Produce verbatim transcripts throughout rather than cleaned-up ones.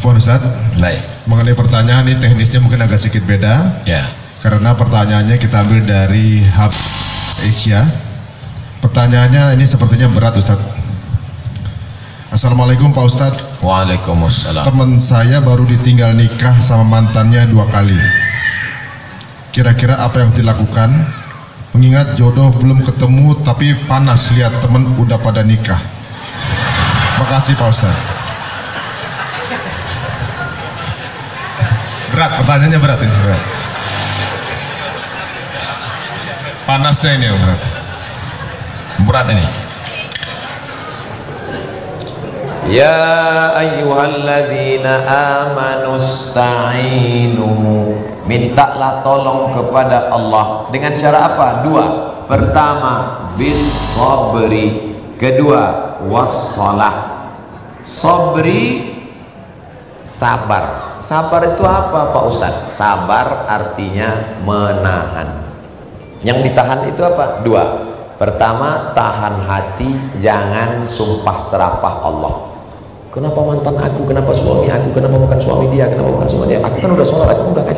Afwan Ustaz. Baik. Mengenai pertanyaan ini teknisnya mungkin agak sedikit beda. Ya. Karena pertanyaannya kita ambil dari Hub Asia. Pertanyaannya ini sepertinya berat Ustaz. Assalamualaikum Pak Ustaz. Waalaikumsalam. Teman saya baru ditinggal nikah sama mantannya dua kali. Kira-kira apa yang dilakukan? Mengingat jodoh belum ketemu tapi panas lihat teman udah pada nikah. Makasih Pak Ustaz. Berat, pertanyaannya berat ini, berat. Panasnya ini yang berat. Berat ini. Ya ayyuhalladzina amanu sta'inu, mintalah tolong kepada Allah dengan cara apa? Dua. Pertama, bis sabri. Kedua, wassalah. Sabri, sabar. Sabar itu apa Pak Ustadz? Sabar artinya menahan. Yang ditahan itu apa? Dua. Pertama, tahan hati, jangan sumpah serapah Allah. Kenapa mantan aku? Kenapa suami aku? Kenapa bukan suami dia? Kenapa bukan suami dia? Aku kan udah sholat, aku udah ngaji.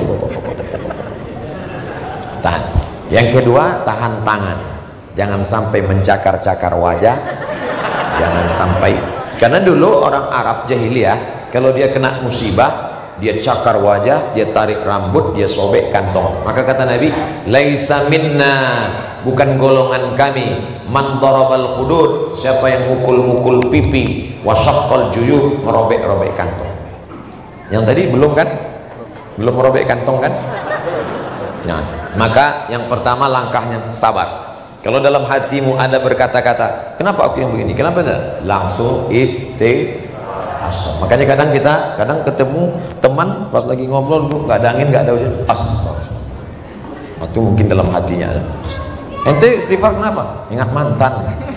Tahan. Yang kedua, tahan tangan. Jangan sampai mencakar-cakar wajah. Jangan sampai. Karena dulu orang Arab jahiliyah, kalau dia kena musibah, dia cakar wajah, dia tarik rambut, dia sobek kantong. Maka kata Nabi, laisa minna, bukan golongan kami, man darabal khudud, siapa yang mukul-mukul pipi, wasyaqqal juyub, merobek-robek kantong. Yang tadi belum kan? Belum merobek kantong kan? Nah, maka yang pertama langkahnya sabar. Kalau dalam hatimu ada berkata-kata, kenapa aku yang begini? Kenapa enggak? Langsung istighfar. Makanya kadang kita kadang ketemu teman pas lagi ngobrol nggak ada angin nggak ada hujan, astagfirullah. Itu mungkin dalam hatinya ada. Ente istighfar kenapa? Ingat mantan.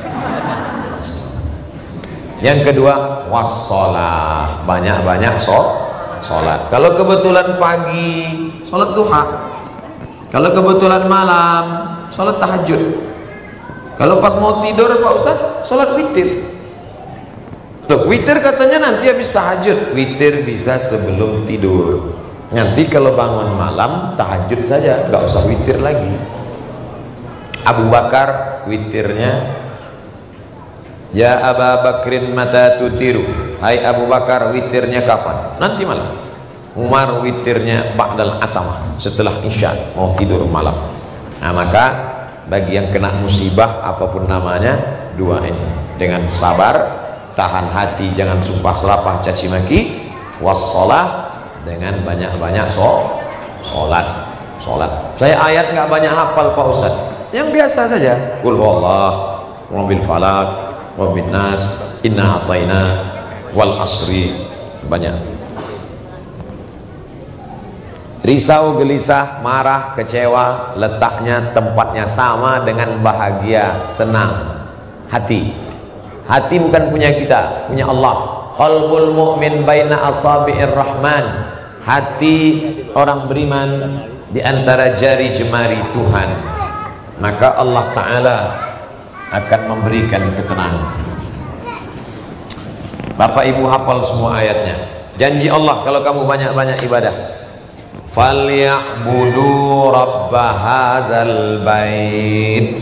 Yang kedua, wassalah, banyak-banyak so, sholat. Kalau kebetulan pagi, sholat duha. Kalau kebetulan malam, sholat tahajud. Kalau pas mau tidur Pak Ustaz, sholat witir. Loh, witir katanya nanti habis tahajud. Witir bisa sebelum tidur. Nanti kalau bangun malam tahajud saja, nggak usah witir lagi. Abu Bakar witirnya, ya Abu Bakrin mata tutiru, hai Abu Bakar witirnya kapan? Nanti malam. Umar witirnya ba'dal atamah, setelah isya mau tidur malam. Nah maka bagi yang kena musibah apapun namanya, dua ini dengan sabar, tahan hati, jangan sumpah serapah caci maki, wassalah, dengan banyak-banyak so, sholat sholat. Saya ayat nggak banyak hafal Pak Ustaz, yang biasa saja, qul huwallah, wabil falak, wabin nas, inna ataina, wal asri, banyak. Risau, gelisah, marah, kecewa, letaknya, tempatnya sama dengan bahagia, senang. Hati hati bukan punya kita, punya Allah. Qalbul mu'min baina asabi'ir rahman, hati orang beriman di antara jari jemari Tuhan. Maka Allah Ta'ala akan memberikan ketenangan. Bapak Ibu hafal semua ayatnya. Janji Allah kalau kamu banyak-banyak ibadah, falya'budu rabba hadzal bait,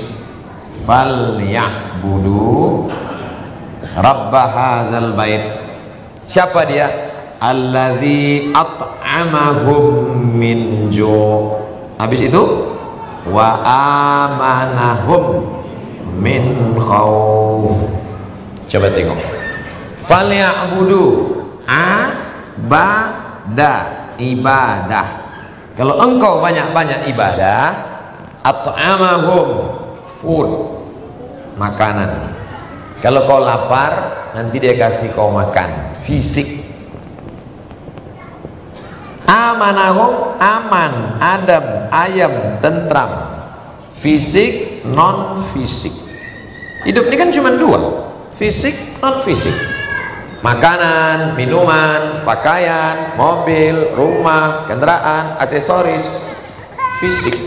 falya'budu rabba hadzal bait. Siapa dia? Allazi at'amahum min ju'. Habis itu wa amanahum min khauf. Coba tengok. Falya'budu, abada, ibadah. Kalau engkau banyak-banyak ibadah, at'amahum, food, makanan. Kalau kau lapar, nanti dia kasih kau makan, fisik. Amanahum, aman, adem, ayam, tentram. Fisik, non fisik. Hidup ini kan cuma dua, fisik, non fisik. Makanan, minuman, pakaian, mobil, rumah, kendaraan, aksesoris, fisik.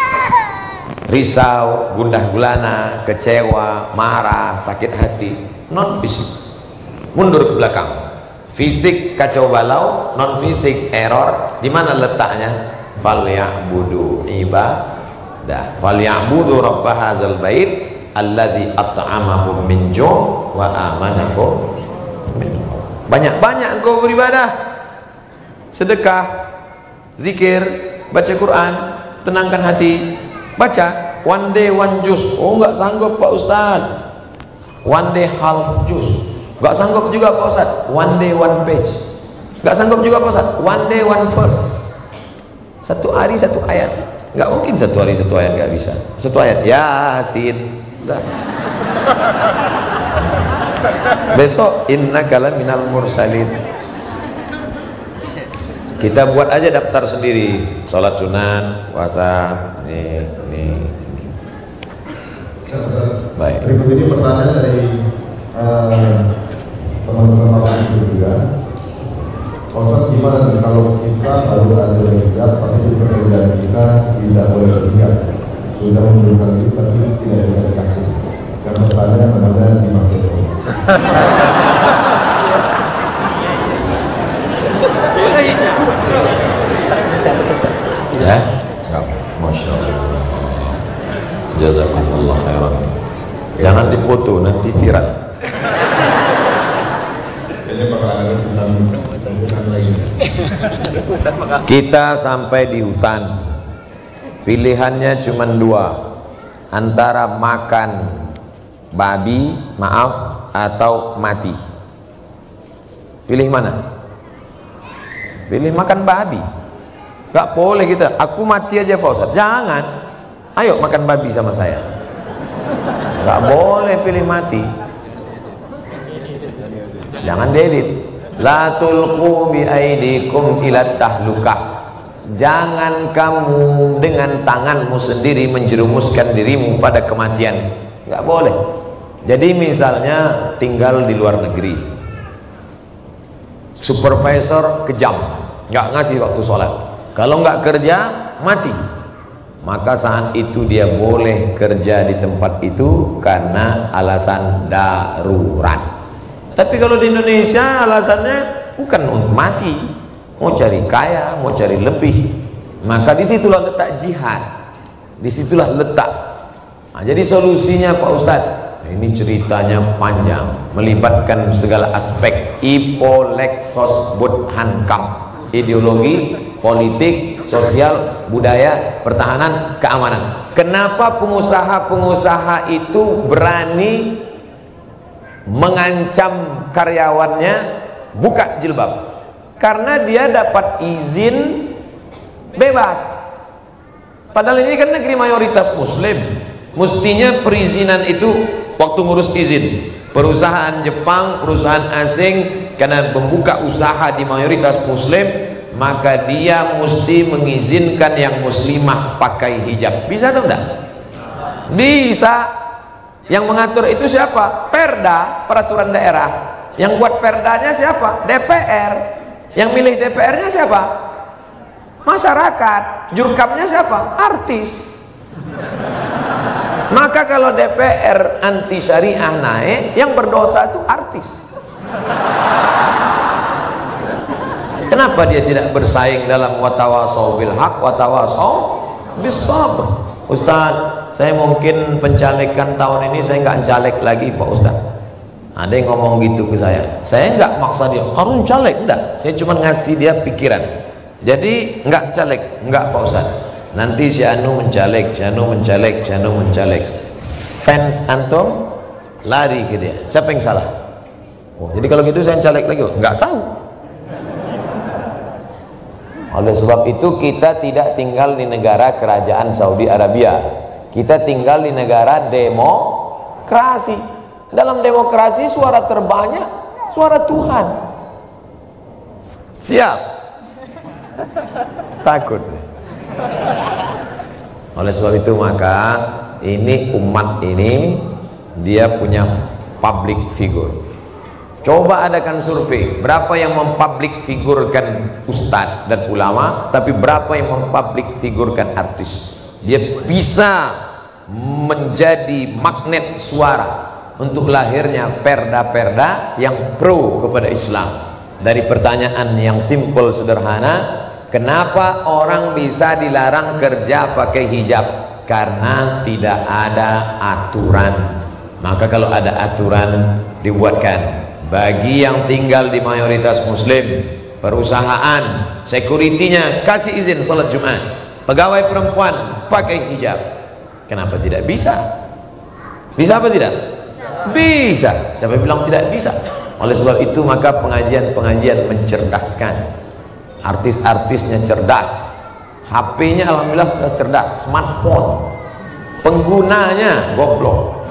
Risau, gundah gulana, kecewa, marah, sakit hati, non fisik. Mundur ke belakang, Fisik kacau balau, non fisik error. Di mana letaknya? Falyabudu ibadah, falyabudu rabb hadzal bait alladzi at'amahum min ju' wa amanahum min khauf. Banyak-banyak engkau beribadah, sedekah, zikir, baca Quran, tenangkan hati, baca one day one juz. Oh enggak sanggup Pak Ustaz, one day half juz. Enggak sanggup juga Pak Ustaz, one day one page. Enggak sanggup juga Pak Ustaz, one day one verse. Satu hari satu ayat. Enggak mungkin satu hari satu ayat, enggak bisa. Satu ayat Yasin. Udah. Besok innaka laminal mursalin. Kita buat aja daftar sendiri, sholat sunan, puasa, nih, nih. Baik. Berikut ini pertanyaan dari teman-teman uh, itu juga. Ustaz, gimana nih kalau kita baru ada berhijab tapi di pekerjaan kita tidak boleh berhijab, sudah mengundurkan diri tapi tidak bisa dikasih? Dan pertanyaan namanya Dimas Eko. Ya, masya Allah. Jazakumullah khairan. Jangan dipoto nanti viral. Kita sampai di hutan, pilihannya cuma dua, antara makan babi, maaf, atau mati. Pilih mana? Pilih makan babi. Gak boleh kita, aku mati aja Pak Ustaz. Jangan, ayo makan babi sama saya. Gak boleh pilih mati. Jangan diedit. La tulqu bi aidikum ila tahlukah. Jangan kamu dengan tanganmu sendiri menjerumuskan dirimu pada kematian. Gak boleh. Jadi misalnya tinggal di luar negeri, supervisor kejam, gak ngasih waktu sholat. Kalau nggak kerja mati, maka saat itu dia boleh kerja di tempat itu karena alasan darurat. Tapi kalau di Indonesia alasannya bukan untuk mati, mau cari kaya, mau cari lebih, maka disitulah letak jihad, disitulah letak. Nah, jadi solusinya Pak Ustadz, ini ceritanya panjang, melibatkan segala aspek Ipolexos Budhankam, ideologi, politik, sosial, budaya, pertahanan, keamanan. Kenapa pengusaha-pengusaha itu berani mengancam karyawannya buka jilbab? Karena dia dapat izin bebas. Padahal ini kan negeri mayoritas muslim, mestinya perizinan itu waktu ngurus izin. Perusahaan Jepang, perusahaan asing, karena membuka usaha di mayoritas muslim, maka dia mesti mengizinkan yang muslimah pakai hijab. Bisa atau enggak? Bisa. Yang mengatur itu siapa? Perda, peraturan daerah. Yang buat perdanya siapa? D P R. Yang milih D P R-nya siapa? Masyarakat. Jurkamnya siapa? Artis. Maka kalau D P R anti syariah naik, yang berdosa itu artis. Kenapa dia tidak bersaing dalam watawasau bil haq, watawasau bis sabr? Ustaz, saya mungkin pencalekan tahun ini saya nggak caleg lagi Pak Ustaz. Ada yang ngomong gitu ke saya. Saya nggak maksa dia harus caleg, enggak. Saya cuma ngasih dia pikiran. Jadi nggak caleg, nggak Pak Ustaz. Nanti si Anu mencaleg, si Anu mencaleg, si Anu mencaleg. Fans antum lari ke dia. Siapa yang salah? Oh, jadi kalau gitu saya caleg lagi? Nggak tahu. Oleh sebab itu kita tidak tinggal di negara kerajaan Saudi Arabia. Kita tinggal di negara demokrasi. Dalam demokrasi suara terbanyak suara Tuhan. Siap? Takut. Oleh sebab itu maka ini umat ini dia punya public figure. Coba adakan survei, berapa yang mempublik figurkan ustadz dan ulama, tapi berapa yang mempublik figurkan artis. Dia bisa menjadi magnet suara untuk lahirnya perda-perda yang pro kepada Islam. dari pertanyaan yang simpel sederhana, kenapa orang bisa dilarang kerja pakai hijab? Karena tidak ada aturan. Maka kalau ada aturan dibuatkan. Bagi yang tinggal di mayoritas muslim, perusahaan, security-nya kasih izin sholat Jumat, pegawai perempuan pakai hijab. Kenapa tidak bisa? Bisa apa tidak? Bisa. Siapa bilang tidak bisa? Oleh sebab itu maka pengajian-pengajian mencerdaskan. Artis-artisnya cerdas, H P-nya alhamdulillah sudah cerdas, smartphone, penggunanya goblok.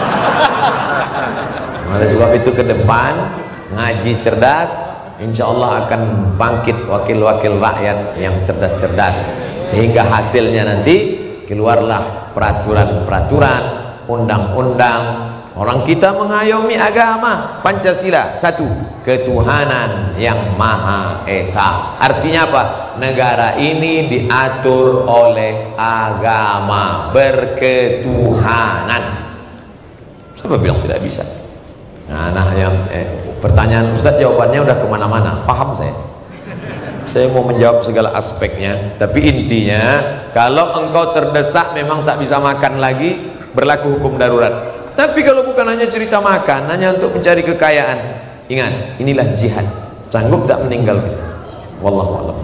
Oleh sebab itu ke depan ngaji cerdas, insya Allah akan bangkit wakil-wakil rakyat yang cerdas-cerdas, sehingga hasilnya nanti keluarlah peraturan-peraturan, undang-undang. Orang kita mengayomi agama Pancasila, satu, ketuhanan yang Maha Esa. Artinya apa? Negara ini diatur oleh agama, berketuhanan. Siapa bilang tidak bisa? Nah, nah yang eh, pertanyaan Ustadz jawabannya udah kemana-mana, paham saya. Saya mau menjawab segala aspeknya, tapi intinya kalau engkau terdesak memang tak bisa makan lagi, berlaku hukum darurat. Tapi kalau bukan hanya cerita makan, hanya untuk mencari kekayaan, ingat, inilah jihad. Sanggup tak meninggal kita? Wallahu a'lam.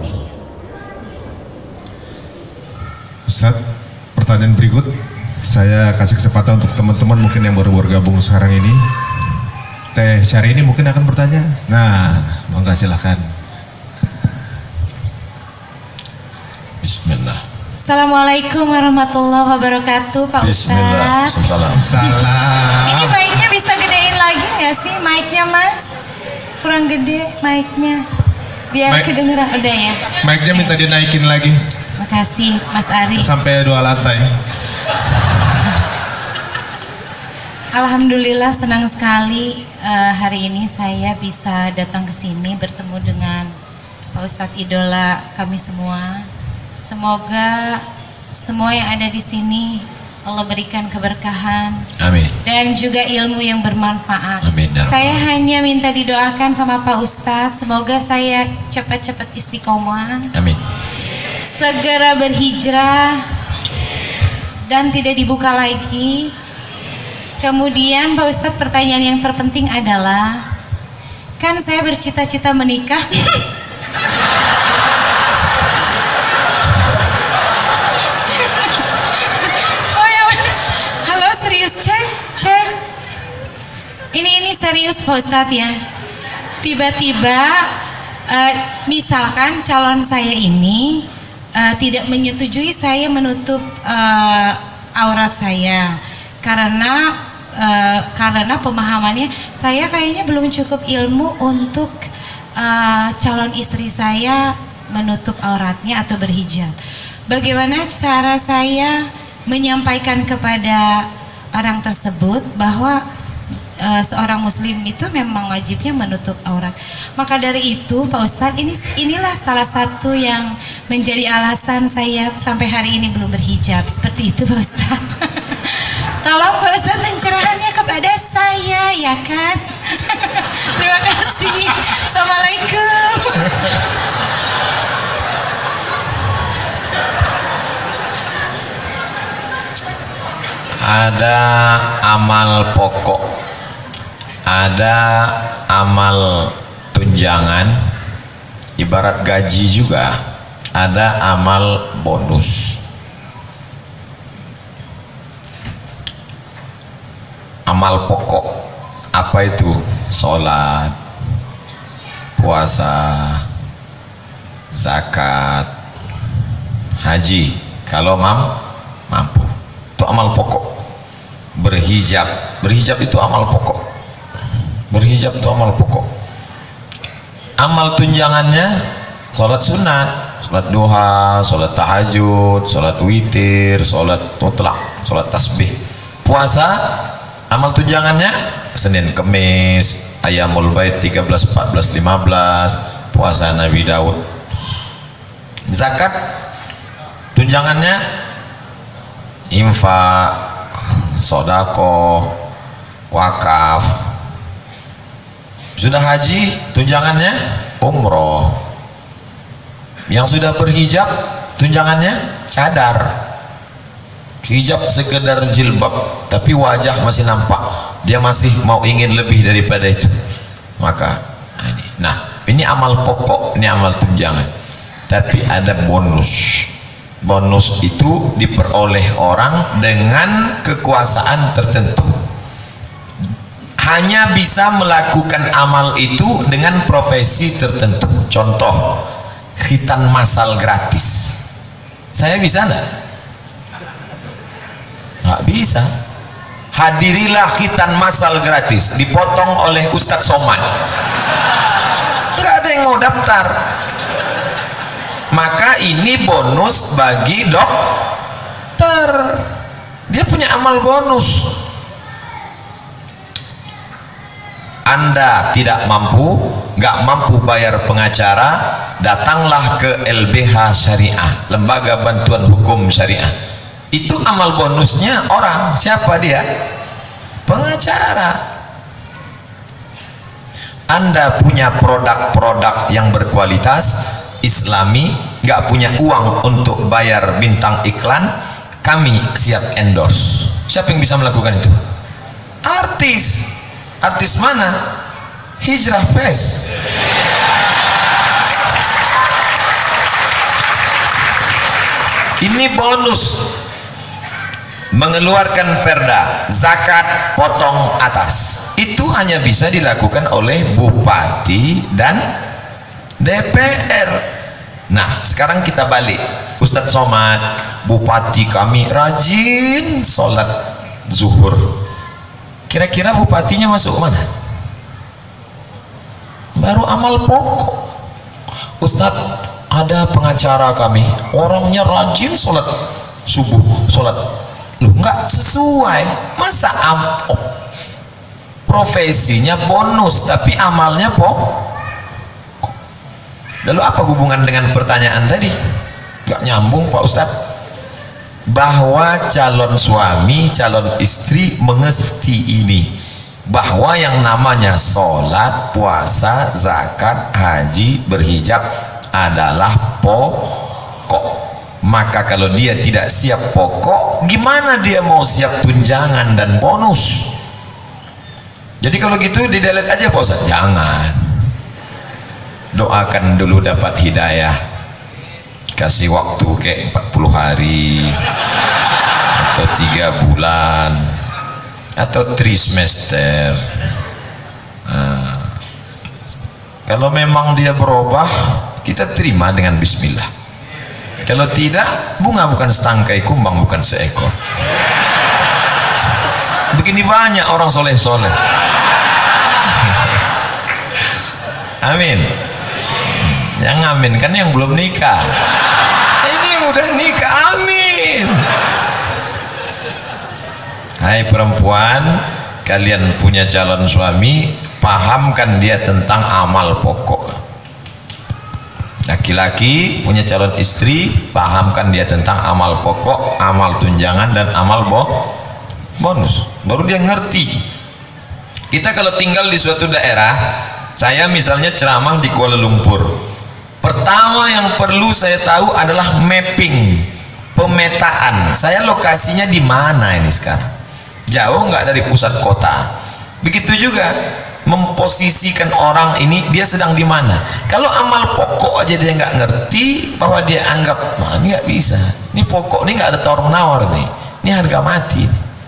Ustadz, pertanyaan berikut saya kasih kesempatan untuk teman-teman mungkin yang baru bergabung sekarang ini. Teh Syahrini mungkin akan bertanya. Nah, monggo silahkan. Bismillah. Assalamualaikum warahmatullahi wabarakatuh, Pak Bismillah. Ustadz. Salam. Salam. Ini mic-nya bisa gedein lagi nggak sih, mic-nya Mas? Kurang gede mic-nya, biar Mic- kedengeran. Udah ya. Mic-nya minta dinaikin lagi Makasih Mas Ari. sampai dua lantai. Alhamdulillah senang sekali eh, hari ini saya bisa datang ke sini bertemu dengan Pak Ustadz idola kami semua. Semoga semua yang ada di sini Allah berikan keberkahan Amin. dan juga ilmu yang bermanfaat. Amin, ya Rabbal Saya hanya minta didoakan sama Pak Ustadz, semoga saya cepat-cepat istiqomah, Amin. segera berhijrah dan tidak dibuka lagi. Kemudian Pak Ustadz, pertanyaan yang terpenting adalah, kan saya bercita-cita menikah. Oh ya, halo, serius, cek, cek. Ini ini serius Pak Ustadz ya. Tiba-tiba, eh, misalkan calon saya ini eh, tidak menyetujui saya menutup eh, aurat saya, karena Uh, karena pemahamannya saya kayaknya belum cukup ilmu untuk uh, calon istri saya menutup auratnya atau berhijab. Bagaimana cara saya menyampaikan kepada orang tersebut bahwa uh, seorang muslim itu memang wajibnya menutup aurat? Maka dari itu Pak Ustadz, ini inilah salah satu yang menjadi alasan saya sampai hari ini belum berhijab. Seperti itu Pak Ustadz. Tolong Pak Ustadz pencerahannya kepada saya, ya kan? Terima kasih. Assalamualaikum. Ada amal pokok, ada amal tunjangan, ibarat gaji juga, ada amal bonus. Amal pokok apa itu? Sholat, puasa, zakat, haji kalau mam mampu, itu amal pokok. Berhijab, berhijab itu amal pokok. Berhijab itu amal pokok. Amal tunjangannya sholat sunat, sholat duha, sholat tahajud, sholat witir, sholat mutlak, sholat tasbih. Puasa, amal tunjangannya Senin Kemis, Ayamul Bait tiga belas, empat belas, lima belas, puasa Nabi Daud. Zakat tunjangannya infak, sodako, wakaf. Sudah haji, tunjangannya umroh. Yang sudah berhijab, tunjangannya cadar. Hijab sekedar jilbab, tapi wajah masih nampak. Dia masih mau ingin lebih daripada itu. Maka ini. Nah, ini amal pokok, ini amal tunjangan. Tapi ada bonus. Bonus itu diperoleh orang dengan kekuasaan tertentu. Hanya bisa melakukan amal itu dengan profesi tertentu. Contoh, khitan masal gratis. Saya bisa enggak? Enggak bisa. Hadirilah khitan masal gratis, dipotong oleh Ustadz Somad. Enggak ada yang mau daftar. Maka ini bonus bagi dokter. Dia punya amal bonus. Anda tidak mampu, nggak mampu bayar pengacara, datanglah ke L B H Syariah, Lembaga Bantuan Hukum Syariah. Itu amal bonusnya orang. Siapa dia? Pengacara. Anda punya produk-produk yang berkualitas Islami, nggak punya uang untuk bayar bintang iklan, kami siap endorse. Siapa yang bisa melakukan itu? Artis. Artis mana? Hijrah Fest. Ini bonus. Mengeluarkan perda zakat potong atas. Itu hanya bisa dilakukan oleh bupati dan D P R. Nah, sekarang kita balik. Ustadz Somad, bupati kami rajin sholat zuhur. Kira-kira bupatinya masuk mana? Baru amal pokok. Ustadz, ada pengacara kami, orangnya rajin sholat subuh, sholat. Loh, nggak sesuai. Masa am oh, profesinya bonus, tapi amalnya pokok. Lalu apa hubungan dengan pertanyaan tadi? Nggak nyambung Pak Ustadz. Bahwa calon suami, calon istri mengerti ini, bahwa yang namanya sholat, puasa, zakat, haji, berhijab adalah pokok. Maka kalau dia tidak siap pokok, gimana dia mau siap tunjangan dan bonus? Jadi kalau gitu didelete aja Pak Ustadz. Jangan. Doakan dulu dapat hidayah. Kasih waktu kayak empat puluh hari atau tiga bulan atau trimester. Nah, kalau memang dia berubah, kita terima dengan bismillah. Kalau tidak, bunga bukan setangkai, kumbang bukan seekor. Begini banyak orang soleh-soleh. Amin. Yang amin kan yang belum nikah. Ini yang udah nikah, amin. Hai perempuan, kalian punya calon suami, pahamkan dia tentang amal pokok. Laki-laki punya calon istri, pahamkan dia tentang amal pokok, amal tunjangan dan amal bo bonus. Baru dia ngerti. Kita kalau tinggal di suatu daerah, saya misalnya ceramah di Kuala Lumpur. Pertama yang perlu saya tahu adalah mapping, pemetaan. Saya lokasinya di mana ini sekarang? Jauh nggak dari pusat kota? Begitu juga memposisikan orang ini, dia sedang di mana. Kalau amal pokok aja dia nggak ngerti, bahwa dia anggap, nah ini nggak bisa. Ini pokok, ini nggak ada tawar menawar nih. Ini harga mati.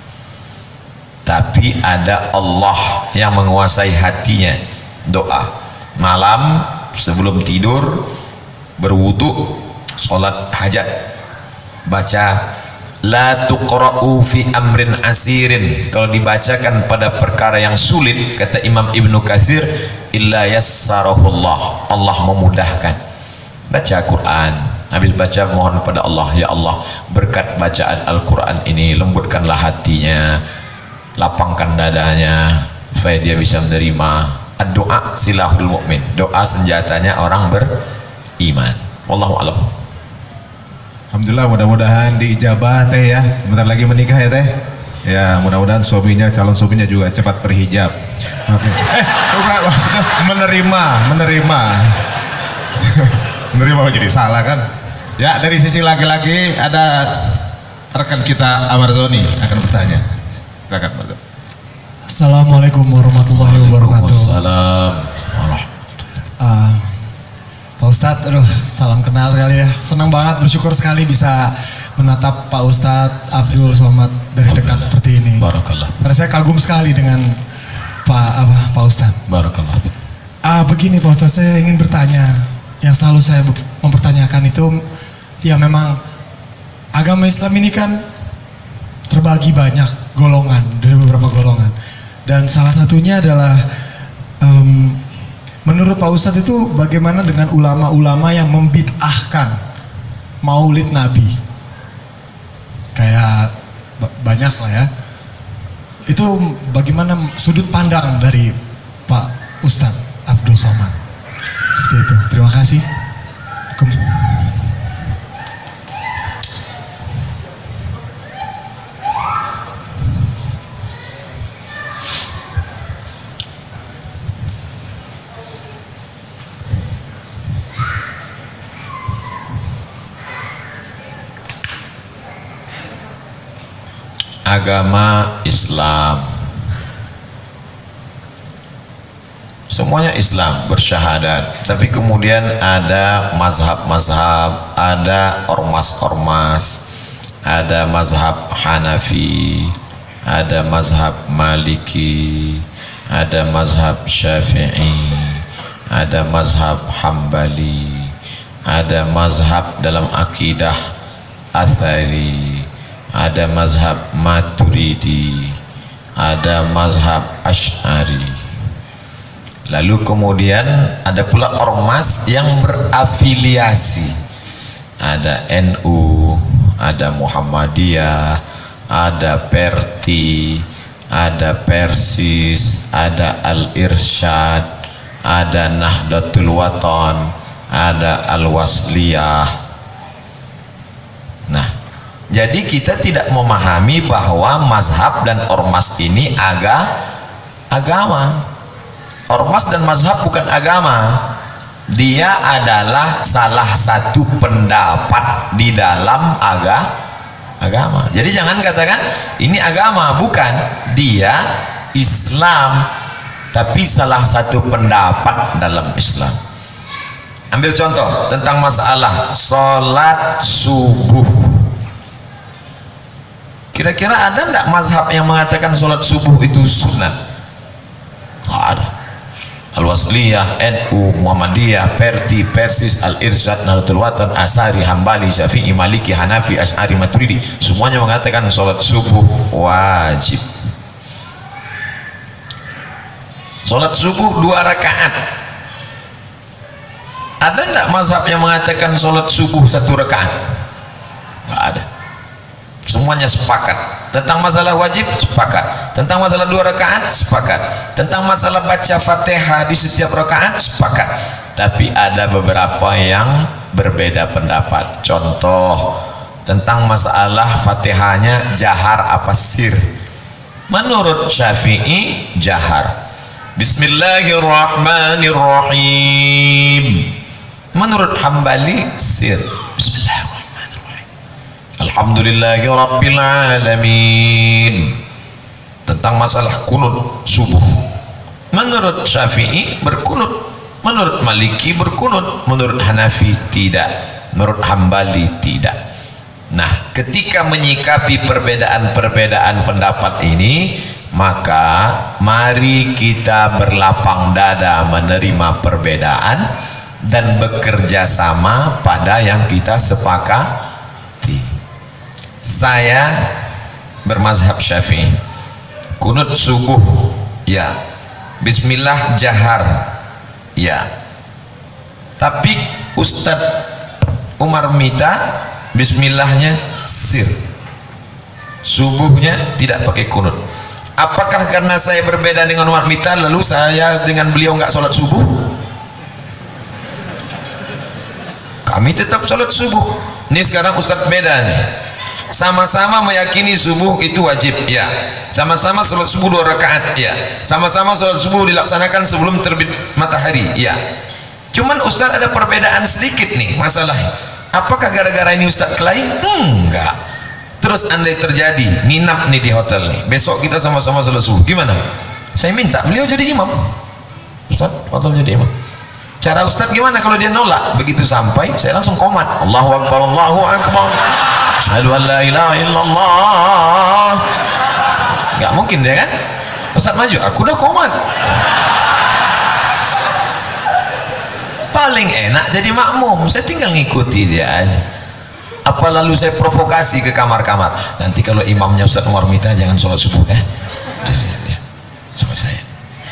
Tapi ada Allah yang menguasai hatinya. Doa malam sebelum tidur, berwudu, sholat hajat, baca la tuqra'u fi amrin asirin. Kalau dibacakan pada perkara yang sulit, kata Imam Ibnu Katsir, illa yassarahullah, Allah memudahkan. Baca Quran, habis baca mohon pada Allah, ya Allah berkat bacaan Al-Quran ini lembutkanlah hatinya, lapangkan dadanya supaya dia bisa menerima. Doa silahul mukmin, doa senjatanya orang beriman. Wallahu a'lam. Alhamdulillah, mudah-mudahan diijabah teh ya. Bentar lagi menikah ya teh. Ya, mudah-mudahan suaminya, calon suaminya juga cepat berhijab. Oke. Eh, bukan, maksudnya menerima, menerima. Menerima jadi salah kan? Ya, dari sisi laki-laki ada rekan kita Amardoni akan bertanya. Silakan, Pak. Assalamualaikum warahmatullahi wabarakatuh. Waalaikumsalam. Uh, Pak Ustadz, aduh salam kenal kali ya. Senang banget, bersyukur sekali bisa menatap Pak Ustadz Abdul Somad dari dekat seperti ini. Barakallah. Karena saya kagum sekali dengan Pak apa Pak Ustadz. Barakallah. Ah begini Pak Ustadz, saya ingin bertanya. Yang selalu saya mempertanyakan itu, ya memang agama Islam ini kan terbagi banyak golongan, dari beberapa golongan. Dan salah satunya adalah um, menurut Pak Ustadz itu bagaimana dengan ulama-ulama yang membid'ahkan maulid Nabi? Kayak banyak lah ya. Itu bagaimana sudut pandang dari Pak Ustadz Abdul Somad? Seperti itu. Terima kasih. Kum. Agama Islam semuanya Islam, bersyahadat, tapi kemudian ada mazhab-mazhab, ada ormas-ormas, ada mazhab Hanafi, ada mazhab Maliki, ada mazhab Syafi'i, ada mazhab Hambali, ada mazhab dalam akidah Athari, ada mazhab Maturidi, ada mazhab Asy'ari. Lalu kemudian ada pula ormas yang berafiliasi, ada N U, ada Muhammadiyah, ada Perti, ada Persis, ada Al-Irsyad, ada Nahdlatul Watan, ada Al-Wasliyah. Nah, jadi kita tidak memahami bahwa mazhab dan ormas ini aga, agama. Ormas dan mazhab bukan agama. Dia adalah salah satu pendapat di dalam aga, agama. Jadi jangan katakan ini agama, bukan. Dia Islam, tapi salah satu pendapat dalam Islam. Ambil contoh tentang masalah sholat subuh. Kira-kira ada enggak mazhab yang mengatakan sholat subuh itu sunat? Nggak ada. Al-Wasliyah, N U, Muhammadiyah, Perti, Persis, Al-Irsyad, Nahdlatul Watan, Asari, Hambali, Syafi'i, Maliki, Hanafi, Asy'ari, Maturidi, semuanya mengatakan sholat subuh wajib. Sholat subuh dua rakaat. Ada enggak mazhab yang mengatakan sholat subuh satu rakaat? Nggak ada. Semuanya sepakat. Tentang masalah wajib sepakat, tentang masalah dua rakaat sepakat, tentang masalah baca Fatihah di setiap rakaat sepakat. Tapi ada beberapa yang berbeda pendapat. Contoh tentang masalah Fatihahnya jahar apa sir. Menurut Syafi'i jahar. Bismillahirrahmanirrahim. Menurut Hambali sir. Bismillahirrahmanirrahim. Alhamdulillahi Rabbil Alamin. Tentang masalah kunut subuh, menurut Syafi'i berkunut, menurut Maliki berkunut, menurut Hanafi tidak, menurut Hambali tidak. Nah, ketika menyikapi perbedaan-perbedaan pendapat ini, maka mari kita berlapang dada menerima perbedaan dan bekerja sama pada yang kita sepakati. Saya bermazhab Syafi'i. Kunut subuh ya, bismillah jahar ya. Tapi Ustadz Umar minta bismillahnya sir, subuhnya tidak pakai kunut. Apakah karena saya berbeda dengan Umar Mita lalu saya dengan beliau nggak sholat subuh? Kami tetap sholat subuh. Ini sekarang Ustadz beda nih. Sama-sama meyakini subuh itu wajib, ya. Sama-sama sholat subuh dua rakaat, ya. Sama-sama sholat subuh dilaksanakan sebelum terbit matahari, ya. Cuman Ustaz ada perbedaan sedikit nih masalahnya. Apakah gara-gara ini Ustaz kelahi? Enggak. Terus andai terjadi nginap nih di hotel nih, besok kita sama-sama sholat subuh, gimana? Saya minta beliau jadi imam. Ustaz, hotel jadi imam. Cara Ustaz gimana kalau dia nolak? Begitu sampai saya langsung komat, Allahu Akbar, Allahu Akbar, asyhadu an la ilaha illallah. Gak mungkin dia kan? Ustaz maju, aku udah komat. Paling enak jadi makmum, saya tinggal ngikuti dia aja. Apa lalu saya provokasi ke kamar-kamar, nanti kalau imamnya Ustaz Umar Mita jangan sholat subuh ya, sama saya.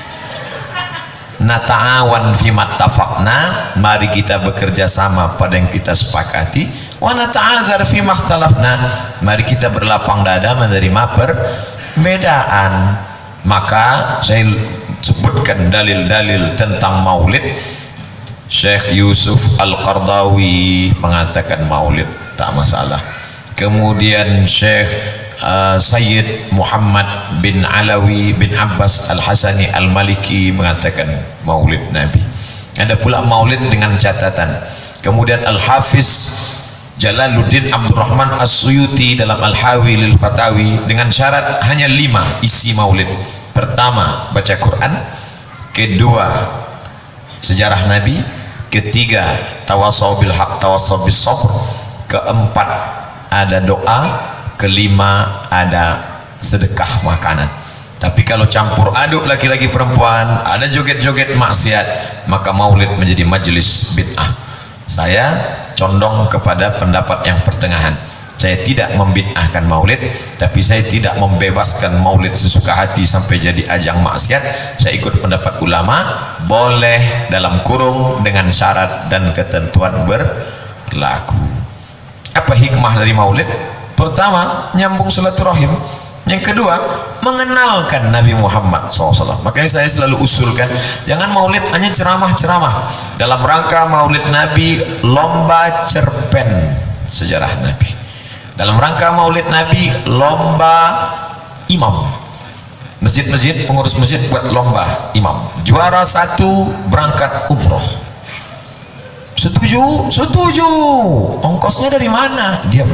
Nata'awan fimat tafakna, mari kita bekerja sama pada yang kita sepakati. Wa nata'azar fimah talafna, mari kita berlapang dada menerima perbedaan. Maka saya sebutkan dalil-dalil tentang maulid. Syekh Yusuf Al-Qardawi mengatakan maulid tak masalah. Kemudian Syekh uh, Sayyid Muhammad bin Alawi bin Abbas Al-Hasani Al-Maliki mengatakan maulid Nabi. Ada pula maulid dengan catatan. Kemudian Al-Hafiz Jalaluddin Abdurrahman As-Suyuti dalam Al-Hawi lil Fatawi dengan syarat hanya lima isi maulid. Pertama, baca Quran. Kedua, sejarah Nabi. Ketiga, tawasaw bil haq tawasaw bis sabr. Keempat, ada doa. Kelima, ada sedekah makanan. Tapi kalau campur aduk laki-laki perempuan, ada joget-joget maksiat, maka maulid menjadi majelis bid'ah. Saya condong kepada pendapat yang pertengahan. Saya tidak membid'ahkan maulid, tapi saya tidak membebaskan maulid sesuka hati sampai jadi ajang maksiat. Saya ikut pendapat ulama, boleh dalam kurung dengan syarat dan ketentuan berlaku. Apa hikmah dari maulid? Pertama, nyambung silaturahim. Yang kedua, mengenalkan Nabi Muhammad shallallahu alaihi wasallam. Makanya saya selalu usulkan, jangan maulid hanya ceramah-ceramah. Dalam rangka maulid Nabi, lomba cerpen sejarah Nabi. Dalam rangka maulid Nabi, lomba imam. Masjid-masjid, pengurus masjid buat lomba imam. Juara satu berangkat umroh. Setuju? Setuju. Ongkosnya dari mana? Diam.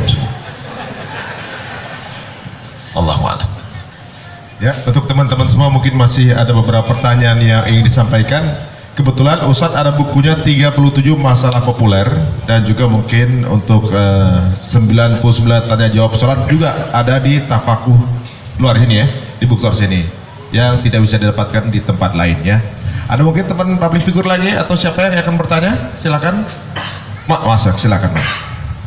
Allahu a'lam. Ya, untuk teman-teman semua mungkin masih ada beberapa pertanyaan yang ingin disampaikan. Kebetulan Ustadz ada bukunya tiga puluh tujuh masalah populer, dan juga mungkin untuk uh, sembilan puluh sembilan tanya jawab sholat juga ada di Tafakuh luar sini ya, di bookstore sini, yang tidak bisa didapatkan di tempat lain ya. Ada mungkin teman public figure lagi atau siapa yang akan bertanya? Silakan. Mak, masak, silakan Mas.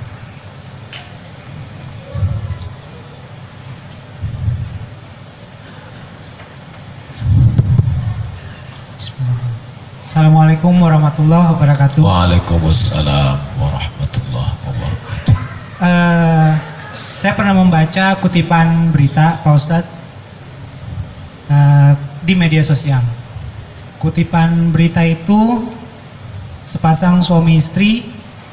Assalamualaikum warahmatullahi wabarakatuh. Waalaikumsalam warahmatullahi wabarakatuh. Uh, saya pernah membaca kutipan berita Pak Ustadz uh, di media sosial. Kutipan berita itu sepasang suami istri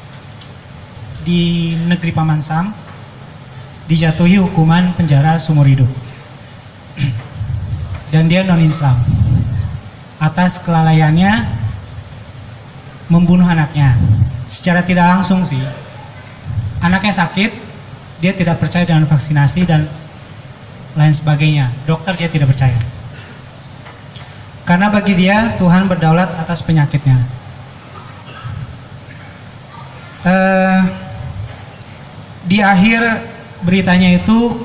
di negeri Paman Sam dijatuhi hukuman penjara seumur hidup, dan dia non Islam atas kelalaiannya membunuh anaknya. Secara tidak langsung sih, anaknya sakit, dia tidak percaya dengan vaksinasi dan lain sebagainya. Dokter dia tidak percaya, karena bagi dia Tuhan berdaulat atas penyakitnya. Uh, di akhir beritanya itu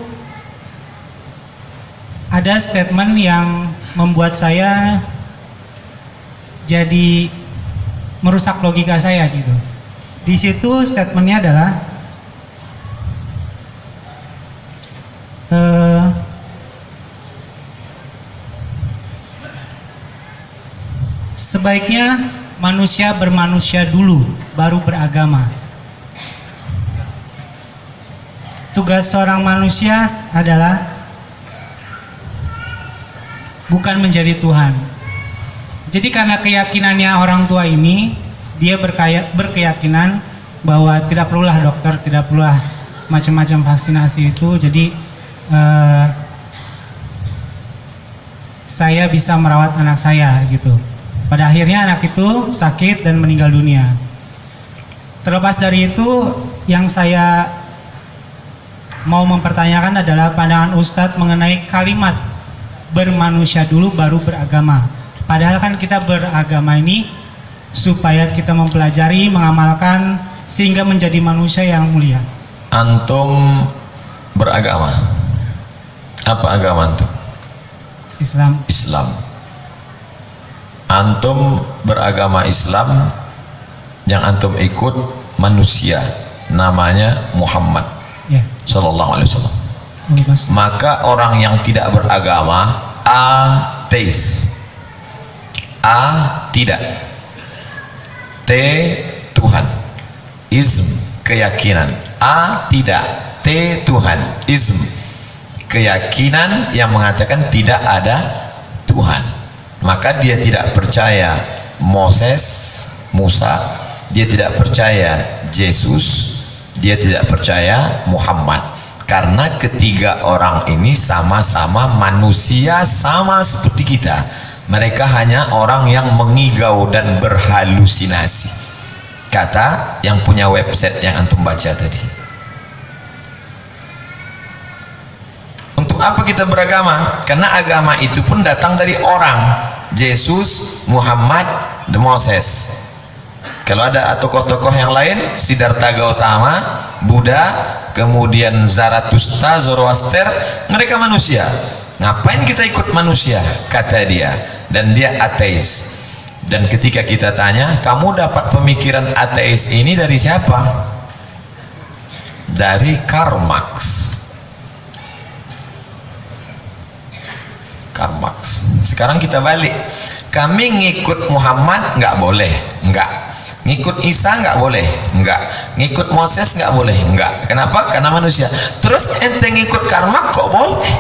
ada statement yang membuat saya jadi merusak logika saya gitu. Di situ statementnya adalah uh, sebaiknya manusia bermanusia dulu, baru beragama. Tugas seorang manusia adalah bukan menjadi Tuhan. Jadi karena keyakinannya orang tua ini, dia berkaya, berkeyakinan bahwa tidak perlulah dokter, tidak perlulah macam-macam vaksinasi itu, jadi eh, saya bisa merawat anak saya gitu. Pada akhirnya anak itu sakit dan meninggal dunia. Terlepas dari itu, yang saya mau mempertanyakan adalah pandangan Ustadz mengenai kalimat bermanusia dulu baru beragama. Padahal kan kita beragama ini supaya kita mempelajari, mengamalkan sehingga menjadi manusia yang mulia. Antum beragama. Apa agama antum? Islam. Islam. Antum beragama Islam, yang antum ikut manusia, namanya Muhammad Ya. Sallallahu Alaihi Wasallam. Oh, Mas. Maka orang yang tidak beragama ateis. A tidak. T Tuhan. Ism keyakinan. A tidak. T Tuhan. Ism keyakinan yang mengatakan tidak ada Tuhan. Maka dia tidak percaya Moses, Musa, dia tidak percaya Yesus, dia tidak percaya Muhammad. Karena ketiga orang ini sama-sama manusia, sama seperti kita. Mereka hanya orang yang mengigau dan berhalusinasi, kata yang punya website yang antum baca tadi. Untuk apa kita beragama? Karena agama itu pun datang dari orang. Yesus, Muhammad, dan Moses. Kalau ada tokoh-tokoh yang lain, Siddhartha Gautama, Buddha, kemudian Zarathustra, Zoroaster, mereka manusia. Ngapain kita ikut manusia? Kata dia. Dan dia ateis. Dan ketika kita tanya, kamu dapat pemikiran ateis ini dari siapa? Dari Karl Marx. Karl Marx. Sekarang kita balik, kami ngikut Muhammad nggak boleh, nggak. Ngikut Isa nggak boleh, nggak. Ngikut Moses nggak boleh, nggak. Kenapa? Karena manusia. Terus ente ngikut Karl Marx kok boleh?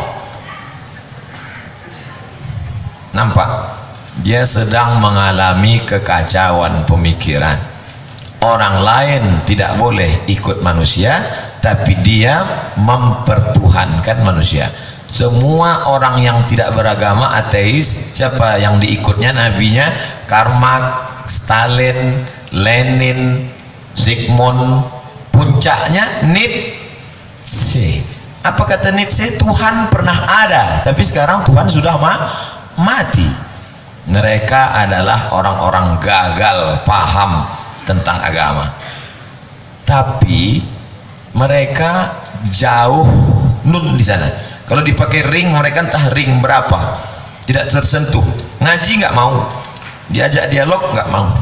Nampak? Dia sedang mengalami kekacauan pemikiran. Orang lain tidak boleh ikut manusia, tapi dia mempertuhankan manusia. Semua orang yang tidak beragama ateis, siapa yang diikutnya? Nabinya Karl Marx, Stalin, Lenin, Sigmund, puncaknya Nietzsche. Apa kata Nietzsche? Tuhan pernah ada, tapi sekarang Tuhan sudah ma mati. Mereka adalah orang-orang gagal paham tentang agama, tapi mereka jauh nun di sana. Kalau dipakai ring, mereka entah ring berapa, tidak tersentuh. Ngaji nggak mau, diajak dialog nggak mau.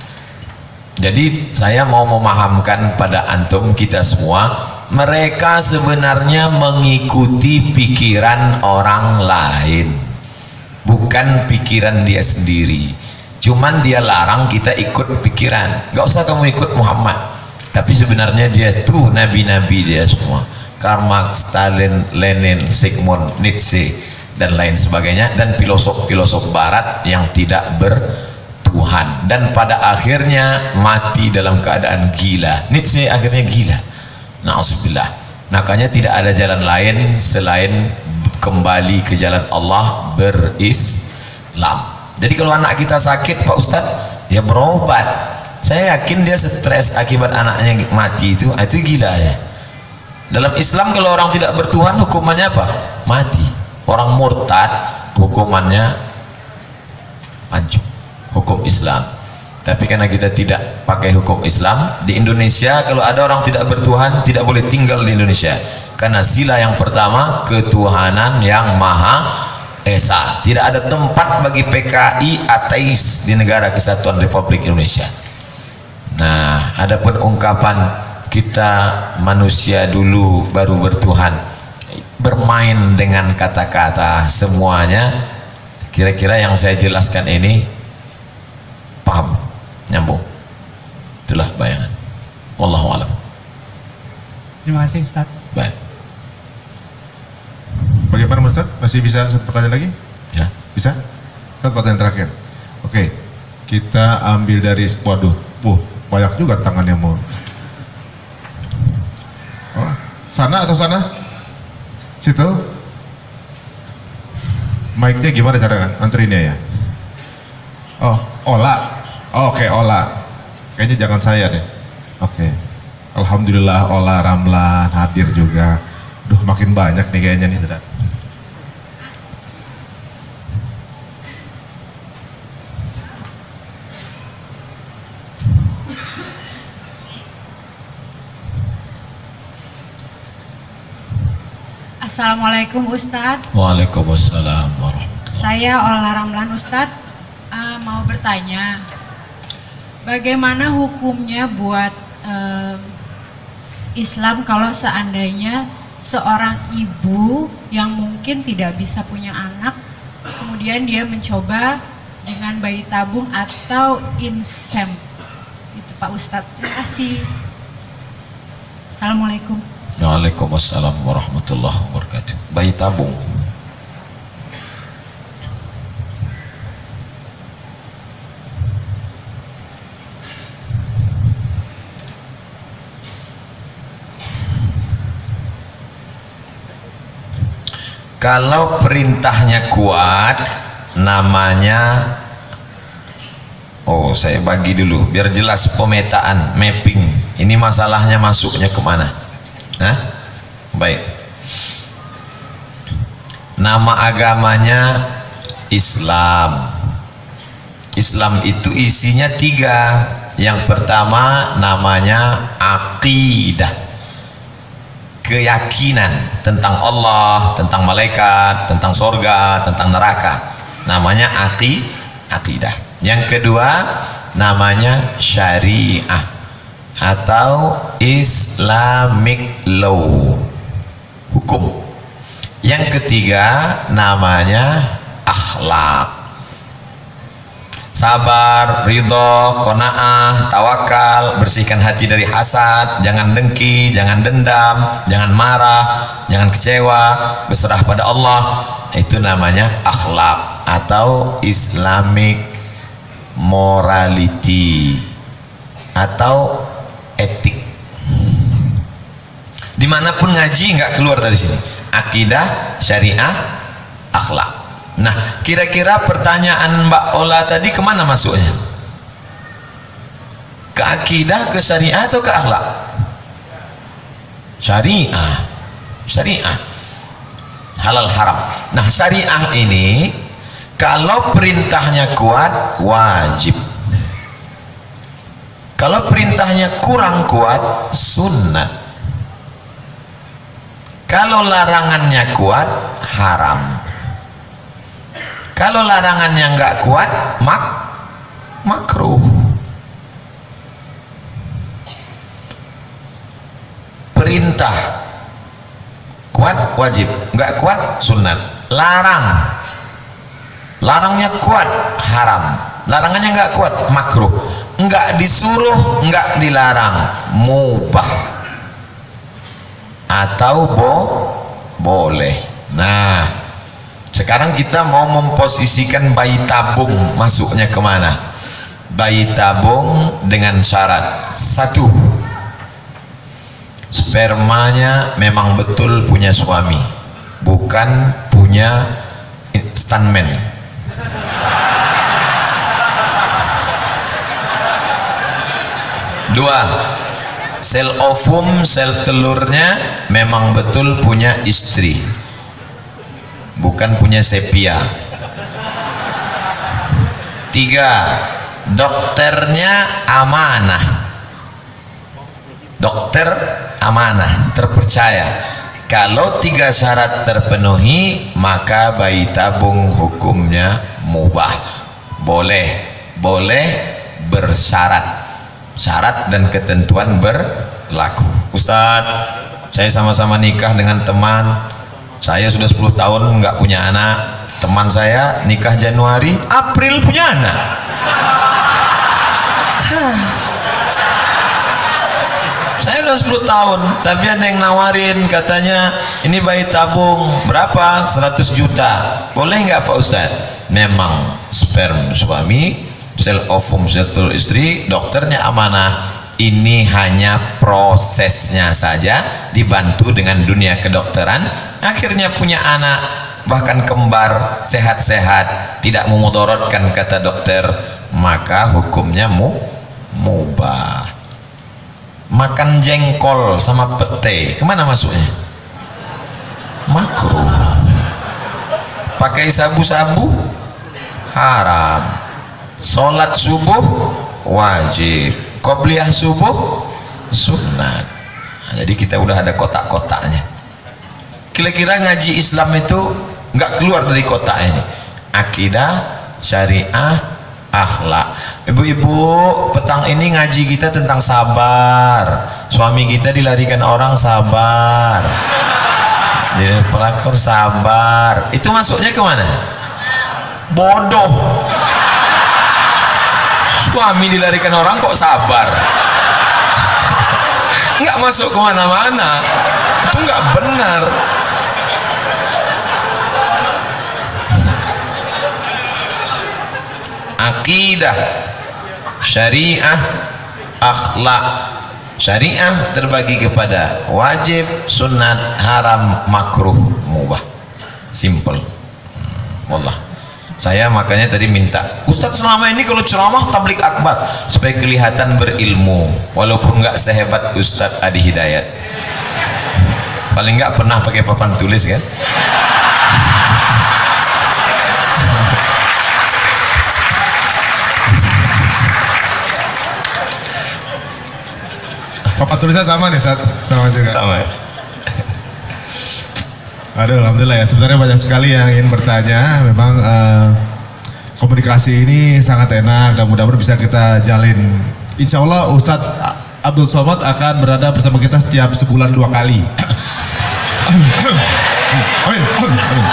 Jadi saya mau memahamkan pada antum kita semua, mereka sebenarnya mengikuti pikiran orang lain, bukan pikiran dia sendiri. Cuman dia larang kita ikut pikiran. Nggak usah kamu ikut Muhammad, tapi sebenarnya dia tuh nabi-nabi dia semua. Karl Marx, Stalin, Lenin, Sigmund, Nietzsche, dan lain sebagainya, dan filosof-filosof barat yang tidak bertuhan, dan pada akhirnya mati dalam keadaan gila. Nietzsche akhirnya gila, na'udzubillah. Makanya tidak ada jalan lain selain kembali ke jalan Allah, berislam. Jadi kalau anak kita sakit, Pak Ustadz, ya berobat. Saya yakin dia stres akibat anaknya mati, itu itu gila ya. Dalam Islam kalau orang tidak bertuhan hukumannya apa? Mati. Orang murtad hukumannya hancur. Hukum Islam. Tapi karena kita tidak pakai hukum Islam, di Indonesia kalau ada orang tidak bertuhan tidak boleh tinggal di Indonesia. Karena sila yang pertama ketuhanan yang Maha Esa. Tidak ada tempat bagi P K I ateis di negara Kesatuan Republik Indonesia. Nah, ada pun ungkapan kita manusia dulu baru bertuhan, bermain dengan kata-kata semuanya. Kira-kira yang saya jelaskan ini paham, nyambung? Itulah bayangan. Wallahu a'lam. Terima kasih Ustaz. Baik. Bagaimana Ustaz? Masih bisa satu pertanyaan lagi? Ya. Bisa? Satu pertanyaan terakhir. Oke, kita ambil dari, waduh, puh, banyak juga tangannya mau. Oh, Sana atau sana? Situ? Mic-nya gimana cara antrinnya ya? Oh, Ola. Oh, Oke, okay, Ola. Kayaknya jangan saya deh. Oke. Okay. Alhamdulillah Ola Ramlan hadir juga. Duh, makin banyak nih kayaknya nih. Assalamualaikum Ustadz. Waalaikumsalam warahmatullahi. Saya Ola Ramlan Ustadz, uh, mau bertanya, bagaimana hukumnya buat uh, Islam kalau seandainya seorang ibu yang mungkin tidak bisa punya anak, kemudian dia mencoba dengan bayi tabung atau insem? Itu Pak Ustadz. Terima kasih. Assalamualaikum. Waalaikumsalam warahmatullahi wabarakatuh. Bayi tabung. Kalau perintahnya kuat, namanya, oh saya bagi dulu biar jelas pemetaan, mapping. Ini masalahnya masuknya kemana? Nah, baik. Nama agamanya Islam. Islam itu isinya tiga. Yang pertama namanya akidah, keyakinan tentang Allah, tentang malaikat, tentang sorga, tentang neraka. Namanya aki, akidah. Yang kedua namanya syariah atau Islamic law, hukum. Yang ketiga namanya akhlak, sabar, ridho, qanaah, tawakal, bersihkan hati dari hasad, jangan dengki, jangan dendam, jangan marah, jangan kecewa, berserah pada Allah. Itu namanya akhlak atau Islamic morality atau etik. Dimanapun ngaji nggak keluar dari sini. Akidah, syariah, akhlak. Nah, kira-kira pertanyaan Mbak Ola tadi kemana masuknya? Ke akidah, ke syariah atau ke akhlak? Syariah, syariah, halal haram. Nah, syariah ini kalau perintahnya kuat wajib. Kalau perintahnya kurang kuat, sunnah. Kalau larangannya kuat, haram. Kalau larangannya nggak kuat, mak makruh. Perintah kuat wajib, nggak kuat sunnah. Larang, larangnya kuat haram. Larangannya nggak kuat makruh. Enggak disuruh, enggak dilarang, mubah atau bo boleh. Nah, sekarang kita mau memposisikan bayi tabung masuknya kemana? Bayi tabung dengan syarat satu, spermanya memang betul punya suami, bukan punya stuntman. Dua, sel ovum, sel telurnya memang betul punya istri, bukan punya sepia. Tiga, dokternya amanah, dokter amanah, terpercaya. Kalau tiga syarat terpenuhi, maka bayi tabung hukumnya mubah, boleh, boleh bersyarat. Syarat dan ketentuan berlaku. Ustadz, saya sama-sama nikah dengan teman, saya sudah sepuluh tahun nggak punya anak. Teman saya nikah Januari, April punya anak. Saya udah sepuluh tahun, tapi ada yang nawarin, katanya ini bayi tabung berapa? seratus juta. Boleh nggak Pak Ustadz? Memang sperm suami, sel ovum, sel telur istri, dokternya amanah. ini hanya prosesnya saja, dibantu dengan dunia kedokteran, akhirnya punya anak bahkan kembar sehat-sehat, tidak memudaratkan kata dokter, maka hukumnya mu mubah. Makan jengkol sama pete kemana masuknya? Makruh. Pakai sabu-sabu haram. Sholat subuh wajib, qobliyah subuh sunat. Nah, jadi kita udah ada kotak-kotaknya. Kira-kira ngaji Islam itu nggak keluar dari kotak ini. Akidah, syariah, akhlak. Ibu-ibu, petang ini ngaji kita tentang sabar. Suami kita dilarikan orang, sabar. Jadi pelakor, sabar. Itu masuknya kemana? Bodoh. Suami dilarikan orang kok sabar? Nggak masuk kemana-mana. Itu nggak benar. Akidah, syariah, akhlak. Syariah terbagi kepada wajib, sunat, haram, makruh, mubah. Simple. Wallah. Saya makanya tadi minta, Ustadz selama ini kalau ceramah tablik akbar supaya kelihatan berilmu, walaupun nggak sehebat Ustadz Adi Hidayat. Paling nggak pernah pakai papan tulis kan? Papan tulisnya sama nih, Ustadz? Sama juga. Sama. Aduh, alhamdulillah ya. Sebenarnya banyak sekali yang ingin bertanya. Memang uh, komunikasi ini sangat enak dan mudah-mudahan bisa kita jalin. Insya Allah Ustadz Abdul Somad akan berada bersama kita setiap sebulan dua kali. Amin. Amin.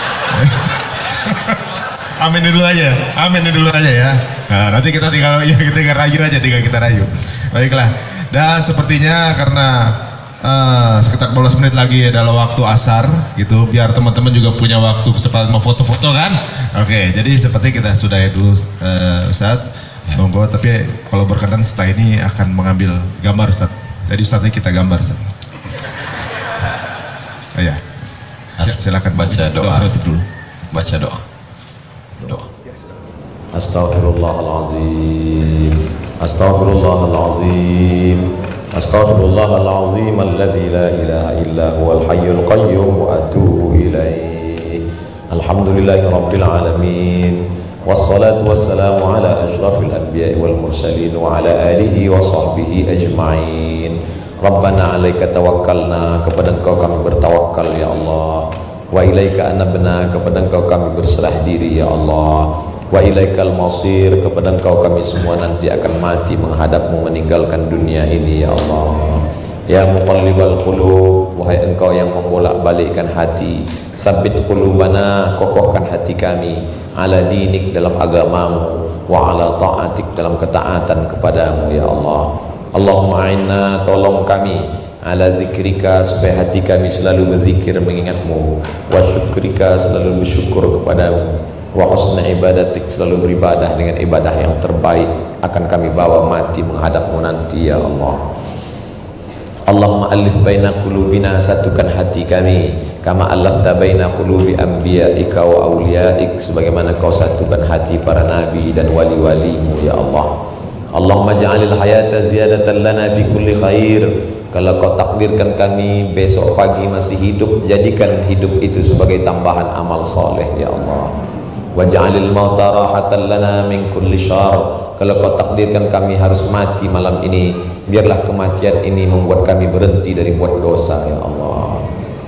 Amin dulu aja. Amin dulu aja ya. Nah, nanti kita tinggal ya kita tinggal rayu aja, tinggal kita rayu. Baiklah. Dan sepertinya karena Uh, sekitar lima belas menit lagi adalah waktu asar gitu, biar teman-teman juga punya waktu kesempatan mau foto-foto kan. Oke, okay, jadi seperti kita sudah dulu uh, Ustadz ya. Monggo, tapi kalau berkenan setelah ini akan mengambil gambar Ustadz. Jadi Ustadz ini kita gambar Ustadz. Oh, ya. Ya, silakan baca doa. Doa dulu. Baca doa. Doa. Astaghfirullahaladzim. Astaghfirullahaladzim. Astaghfirullahaladzim alladzi la ilaha illa huwal hayyul qayyum wa atubu ilaih. Alhamdulillahi rabbil alamin. Wassalatu wassalamu ala asyrafil anbiya'i wal mursalin wa ala alihi wa sahbihi ajma'in. Rabbana alaika tawakkalna, kepada Engkau kami bertawakal ya Allah. Wa ilaika anabna, kepada Engkau kami berserah diri ya Allah. Wa ilaikal masir, kepada Engkau kami semua nanti akan mati menghadapmu, meninggalkan dunia ini ya Allah. Ya muqallibal qulub, wahai Engkau yang membolak-balikkan hati, sabbit qulubana, kokohkan hati kami, ala dinik, dalam agamamu, wa ala ta'atik, dalam ketaatan kepadamu ya Allah. Allahumma a'inna, tolong kami, ala zikrika, supaya hati kami selalu berzikir mengingatmu, wa syukrika, selalu bersyukur kepadamu, wa husna ibadatik, selalu beribadah dengan ibadah yang terbaik, akan kami bawa mati menghadapmu nanti ya Allah. Allahumma alif baina qulubina, satukan hati kami, kama alafta baina qulubi anbiya'ika wa awliya'ik, sebagaimana kau satukan hati para nabi dan wali-walimu ya Allah. Allahumma ja'alil hayata ziyadatan lana fi kulli khair, kalau kau takdirkan kami besok pagi masih hidup, jadikan hidup itu sebagai tambahan amal soleh ya Allah. Waj'alil mauta rahatan lana min kulli syarr, kalau kau takdirkan kami harus mati malam ini, biarlah kematian ini membuat kami berhenti dari buat dosa ya Allah.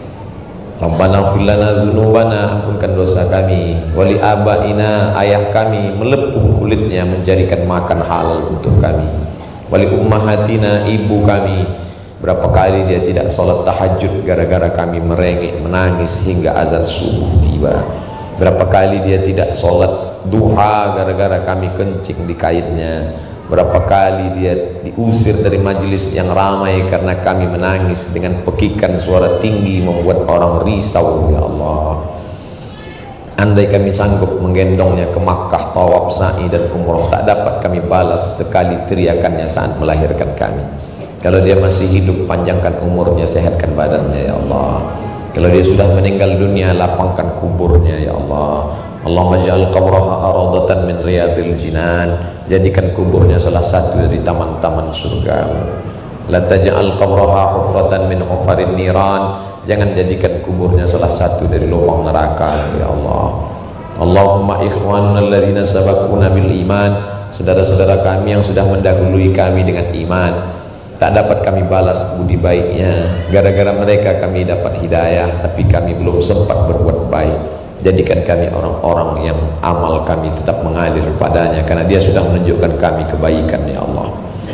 Rabbana ighfir lana dzunubana, ampunkan dosa kami, wali abaina, ayah kami melepuh kulitnya mencarikan makan halal untuk kami, wali ummahatina, ibu kami, berapa kali dia tidak sholat tahajud gara-gara kami merengek menangis hingga azan subuh tiba. Berapa kali dia tidak sholat duha gara-gara kami kencing di kainnya. Berapa kali dia diusir dari majelis yang ramai karena kami menangis dengan pekikan suara tinggi membuat orang risau ya Allah. andai kami sanggup menggendongnya ke Makkah tawaf sa'i dan umrah, tak dapat kami balas sekali teriakannya saat melahirkan kami. Kalau dia masih hidup, panjangkan umurnya, sehatkan badannya ya Allah. Kalau dia sudah meninggal dunia, lapangkan kuburnya ya Allah. Allahumma ja'al qabraha aradatan min riyadil jinan, jadikan kuburnya salah satu dari taman-taman surga. La taj'al qabraha hufratan min hufarin niran, jangan jadikan kuburnya salah satu dari lubang neraka ya Allah. Allahumma ikhwanuna alladhina sabaquna bil iman, saudara-saudara kami yang sudah mendahului kami dengan iman, tak dapat kami balas budi baiknya, gara-gara mereka kami dapat hidayah tapi kami belum sempat berbuat baik. Jadikan kami orang-orang yang amal kami tetap mengalir padanya, karena dia sudah menunjukkan kami kebaikan ya Allah.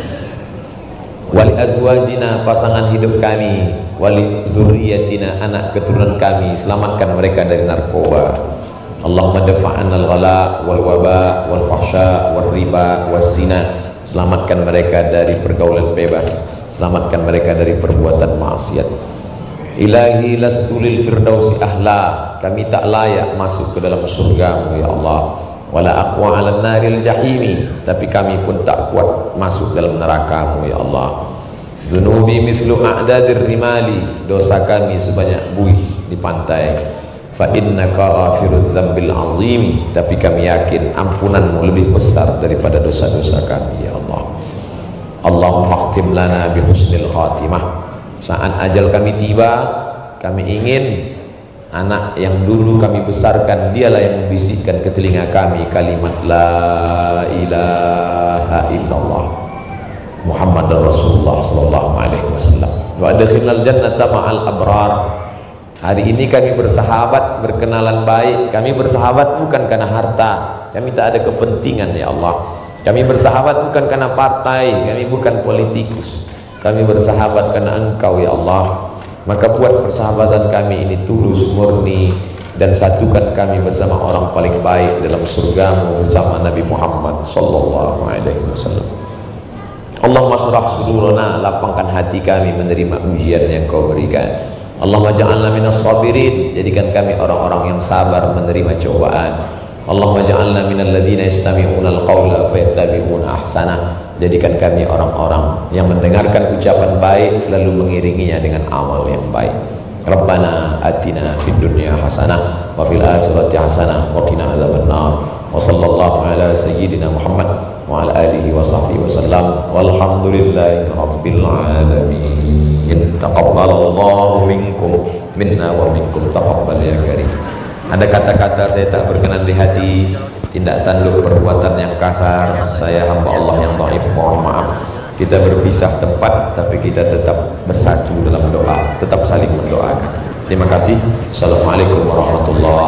Wali azwajina, pasangan hidup kami, wali zurriyatina, anak keturunan kami, selamatkan mereka dari narkoba. Allahumma dafa'an al-ghala wal waba wal fahsya wal riba wal zina, selamatkan mereka dari pergaulan bebas, selamatkan mereka dari perbuatan maksiat. Ilahi lastu lil firdausi ahla, kami tak layak masuk ke dalam surgamu ya Allah. Wala aqwa 'alan naril jahimi, tapi kami pun tak kuat masuk dalam neraka-Mu ya Allah. Dzunubi mislu a'dadir rimali, dosa kami sebanyak buih di pantai. Fa innaka ghafirudz dzambil azimi, tapi kami yakin ampunan-Mu lebih besar daripada dosa-dosa kami ya Allah. Allahumma khtim lana bi husnil khatimah. Saat ajal kami tiba, kami ingin anak yang dulu kami besarkan, dialah yang membisikkan ke telinga kami kalimat la ilaha illallah Muhammadar Rasulullah sallallahu alaihi wasallam. Wa adkhilnal jannata ma'al abrar. Hari ini kami bersahabat, berkenalan baik. Kami bersahabat bukan karena harta, kami tak ada kepentingan ya Allah. Kami bersahabat bukan karena partai, kami bukan politikus. Kami bersahabat karena Engkau ya Allah. Maka buat persahabatan kami ini tulus, murni, dan satukan kami bersama orang paling baik dalam surgamu bersama Nabi Muhammad sallallahu alaihi wasallam. Allahumma surah sudurana, lapangkan hati kami menerima ujian yang Kau berikan. Allahumma ja'alna minas sabirin, jadikan kami orang-orang yang sabar menerima cobaan. Allahumma ja'alna minal ladzina yastami'una al-qawla fayattabi'una ahsanah, jadikan kami orang-orang yang mendengarkan ucapan baik lalu mengiringinya dengan amal yang baik. Rabbana atina fid dunya hasanah wa fil akhirati hasanah wa qina adzabannar. Wa sallallahu ala sayyidina Muhammad wa ala alihi wa sahbihi wasallam. Walhamdulillahi rabbil alamin. Taqabbalallahu minkum minna wa minkum taqabbal ya karim. Ada kata-kata saya tak berkenan di hati, tindak tanduk perbuatan yang kasar, saya hamba Allah yang dhaif, mohon maaf. Kita berpisah tempat tapi kita tetap bersatu dalam doa, tetap saling mendoakan. Terima kasih. Assalamualaikum warahmatullahi